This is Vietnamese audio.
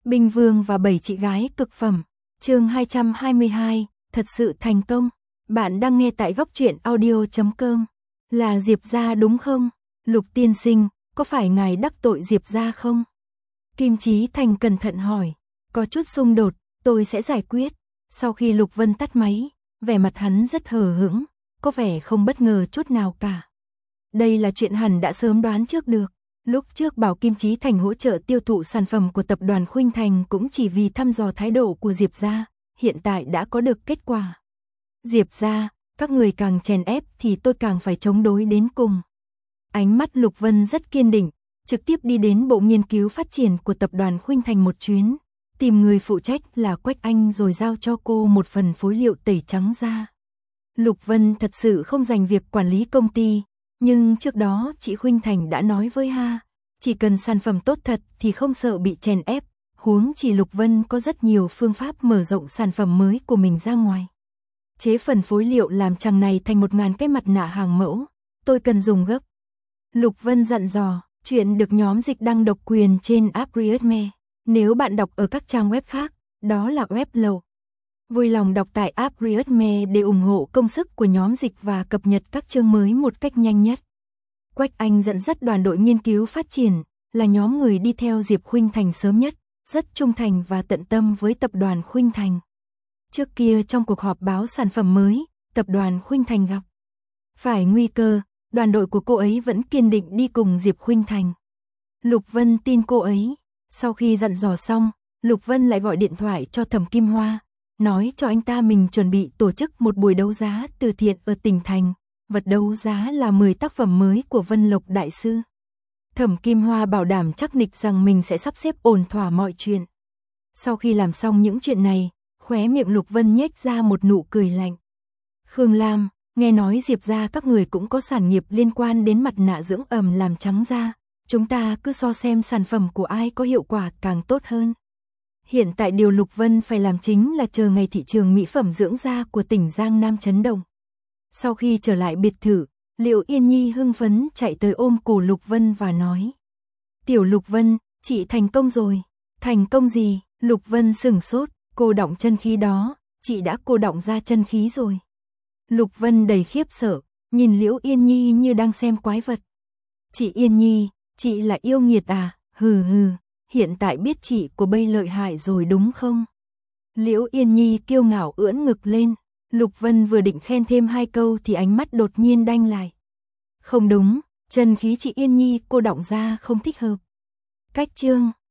Binh Vương và 7 chị gái cực phẩm. Chương 222, thật sự thành công. Bạn đang nghe tại góc truyện audio.com. Là Diệp gia đúng không? Lục tiên sinh, có phải ngài đắc tội Diệp gia không? Kim Chí Thành cẩn thận hỏi. Có chút xung đột, tôi sẽ giải quyết. Sau khi Lục Vân tắt máy, vẻ mặt hắn rất hờ hững, có vẻ không bất ngờ chút nào cả. Đây là chuyện hẳn đã sớm đoán trước được. Lúc trước bảo Kim Chí Thành hỗ trợ tiêu thụ sản phẩm của tập đoàn Khuynh Thành cũng chỉ vì thăm dò thái độ của Diệp gia, hiện tại đã có được kết quả. Diệp gia, các người càng chèn ép thì tôi càng phải chống đối đến cùng. Ánh mắt Lục Vân rất kiên định, trực tiếp đi đến bộ nghiên cứu phát triển của tập đoàn Khuynh Thành một chuyến, tìm người phụ trách là Quách Anh rồi giao cho cô một phần phối liệu tẩy trắng da. Lục Vân thật sự không dành việc quản lý công ty, nhưng trước đó chị Khuynh Thành đã nói với chỉ cần sản phẩm tốt thật thì không sợ bị chèn ép, huống chỉ Lục Vân có rất nhiều phương pháp mở rộng sản phẩm mới của mình ra ngoài. Chế phần phối liệu làm chằng này thành 1000 cái mặt nạ hàng mẫu, tôi cần dùng gấp. Lục Vân dặn dò, chuyện được nhóm dịch đăng độc quyền trên app Readme. Nếu bạn đọc ở các trang web khác, đó là web lậu. Vui lòng đọc tại app Readme để ủng hộ công sức của nhóm dịch và cập nhật các chương mới một cách nhanh nhất. Quách Anh dẫn dắt đoàn đội nghiên cứu phát triển, là nhóm người đi theo Diệp Khuynh Thành sớm nhất, rất trung thành và tận tâm với tập đoàn Khuynh Thành. Trước kia trong cuộc họp báo sản phẩm mới, tập đoàn Khuynh Thành gặp phải nguy cơ, đoàn đội của cô ấy vẫn kiên định đi cùng Diệp Khuynh Thành. Lục Vân tin cô ấy. Sau khi dặn dò xong, Lục Vân lại gọi điện thoại cho Thẩm Kim Hoa, nói cho anh ta mình chuẩn bị tổ chức một buổi đấu giá từ thiện ở tỉnh thành. Vật đấu giá là 10 tác phẩm mới của Vân Lộc Đại Sư. Thẩm Kim Hoa bảo đảm chắc nịch rằng mình sẽ sắp xếp ổn thỏa mọi chuyện. Sau khi làm xong những chuyện này, khóe miệng Lục Vân nhếch ra một nụ cười lạnh. Khương Lam, nghe nói Diệp gia các người cũng có sản nghiệp liên quan đến mặt nạ dưỡng ẩm làm trắng da. Chúng ta cứ so xem sản phẩm của ai có hiệu quả càng tốt hơn. Hiện tại điều Lục Vân phải làm chính là chờ ngày thị trường mỹ phẩm dưỡng da của tỉnh Giang Nam chấn động. Sau khi trở lại biệt thự, Liệu Yên Nhi hưng phấn chạy tới ôm cổ Lục Vân và nói. Tiểu Lục Vân, chị thành công rồi. Thành công gì? Lục Vân sửng sốt, cô đọng chân khí đó, chị đã cô đọng ra chân khí rồi. Lục Vân đầy khiếp sợ, nhìn Liễu Yên Nhi như đang xem quái vật. Chị Yên Nhi, chị là yêu nghiệt à? Hừ hừ, hiện tại biết chị của bây lợi hại rồi đúng không? Liễu Yên Nhi kiêu ngạo ưỡn ngực lên. Lục Vân vừa định khen thêm 2 câu thì ánh mắt đột nhiên đanh lại. Không đúng, chân khí chị Yên Nhi cô đọng ra không thích hợp. Cách chương